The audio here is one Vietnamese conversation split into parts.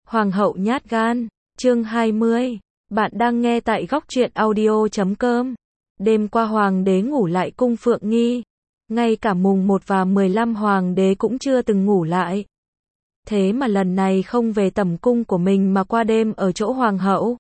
Hoàng hậu nhát gan, chương 20. Bạn đang nghe tại góc truyện audio.com. Đêm qua hoàng đế ngủ lại cung Phượng Nghi. Ngay cả mùng 1 và 15 hoàng đế cũng chưa từng ngủ lại. Thế mà lần này không về tẩm cung của mình mà qua đêm ở chỗ hoàng hậu.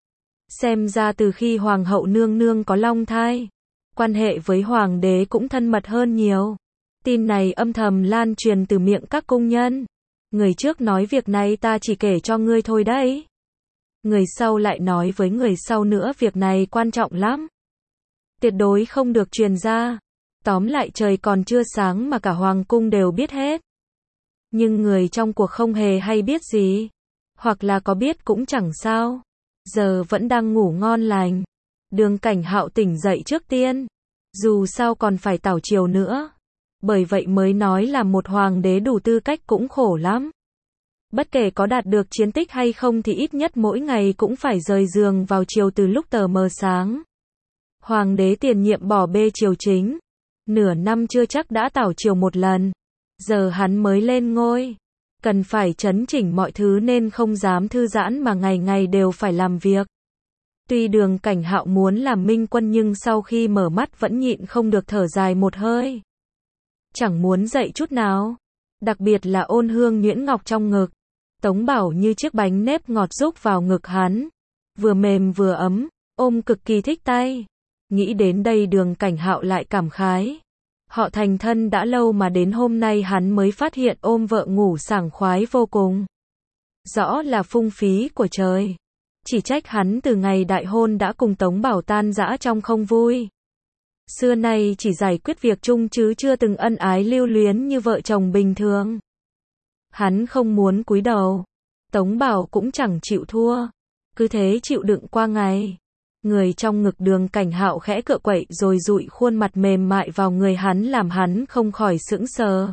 Xem ra từ khi hoàng hậu nương nương có long thai, quan hệ với hoàng đế cũng thân mật hơn nhiều. Tin này âm thầm lan truyền từ miệng các cung nhân. Người trước nói việc này ta chỉ kể cho ngươi thôi đấy. Người sau lại nói với người sau nữa việc này quan trọng lắm. Tuyệt đối không được truyền ra. Tóm lại trời còn chưa sáng mà cả hoàng cung đều biết hết. Nhưng người trong cuộc không hề hay biết gì. Hoặc là có biết cũng chẳng sao. Giờ vẫn đang ngủ ngon lành. Đường Cảnh Hạo tỉnh dậy trước tiên. Dù sao còn phải tảo chiều nữa. Bởi vậy mới nói là một hoàng đế đủ tư cách cũng khổ lắm. Bất kể có đạt được chiến tích hay không thì ít nhất mỗi ngày cũng phải rời giường vào chiều từ lúc tờ mờ sáng. Hoàng đế tiền nhiệm bỏ bê triều chính. Nửa năm chưa chắc đã tảo chiều một lần. Giờ hắn mới lên ngôi. Cần phải chấn chỉnh mọi thứ nên không dám thư giãn mà ngày ngày đều phải làm việc. Tuy Đường Cảnh Hạo muốn làm minh quân nhưng sau khi mở mắt vẫn nhịn không được thở dài một hơi. Chẳng muốn dậy chút nào. Đặc biệt là Ôn Hương nhuyễn ngọc trong ngực. Tống Bảo như chiếc bánh nếp ngọt rúc vào ngực hắn. Vừa mềm vừa ấm, ôm cực kỳ thích tay. Nghĩ đến đây Đường Cảnh Hạo lại cảm khái. Họ thành thân đã lâu mà đến hôm nay hắn mới phát hiện ôm vợ ngủ sảng khoái vô cùng. Rõ là phung phí của trời. Chỉ trách hắn từ ngày đại hôn đã cùng Tống Bảo tan rã trong không vui. Xưa nay chỉ giải quyết việc chung chứ chưa từng ân ái lưu luyến như vợ chồng bình thường. Hắn không muốn cúi đầu. Tống Bảo cũng chẳng chịu thua. Cứ thế chịu đựng qua ngày. Người trong ngực Đường Cảnh Hạo khẽ cựa quậy rồi dụi khuôn mặt mềm mại vào người hắn làm hắn không khỏi sững sờ.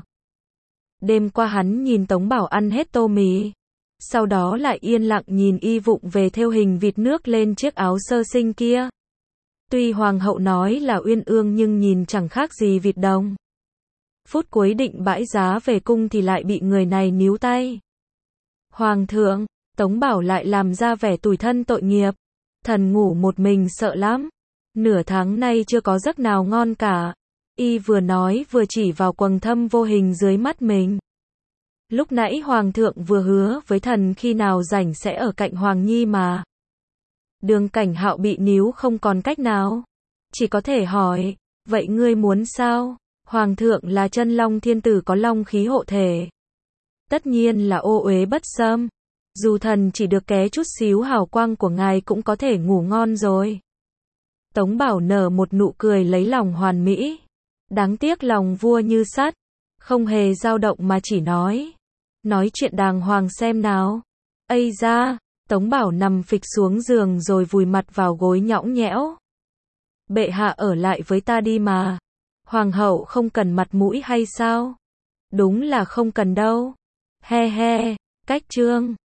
Đêm qua hắn nhìn Tống Bảo ăn hết tô mì. Sau đó lại yên lặng nhìn y vụng về thêu hình vịt nước lên chiếc áo sơ sinh kia. Tuy hoàng hậu nói là uyên ương nhưng nhìn chẳng khác gì vịt đồng. Phút cuối định bãi giá về cung thì lại bị người này níu tay. Hoàng thượng, Tống Bảo lại làm ra vẻ tủi thân tội nghiệp. Thần ngủ một mình sợ lắm. Nửa tháng nay chưa có giấc nào ngon cả. Y vừa nói vừa chỉ vào quầng thâm vô hình dưới mắt mình. Lúc nãy hoàng thượng vừa hứa với thần khi nào rảnh sẽ ở cạnh Hoàng Nhi mà. Đường Cảnh Hạo bị níu không còn cách nào. Chỉ có thể hỏi, vậy ngươi muốn sao? Hoàng thượng là chân long thiên tử có long khí hộ thể. Tất nhiên là ô uế bất xâm. Dù thần chỉ được ké chút xíu hào quang của ngài cũng có thể ngủ ngon rồi. Tống Bảo nở một nụ cười lấy lòng hoàn mỹ. Đáng tiếc lòng vua như sắt. Không hề dao động mà chỉ nói. Nói chuyện đàng hoàng xem nào. Ây da, Tống Bảo nằm phịch xuống giường rồi vùi mặt vào gối nhõng nhẽo. Bệ hạ ở lại với ta đi mà. Hoàng hậu không cần mặt mũi hay sao? Đúng là không cần đâu. He he, cách chương.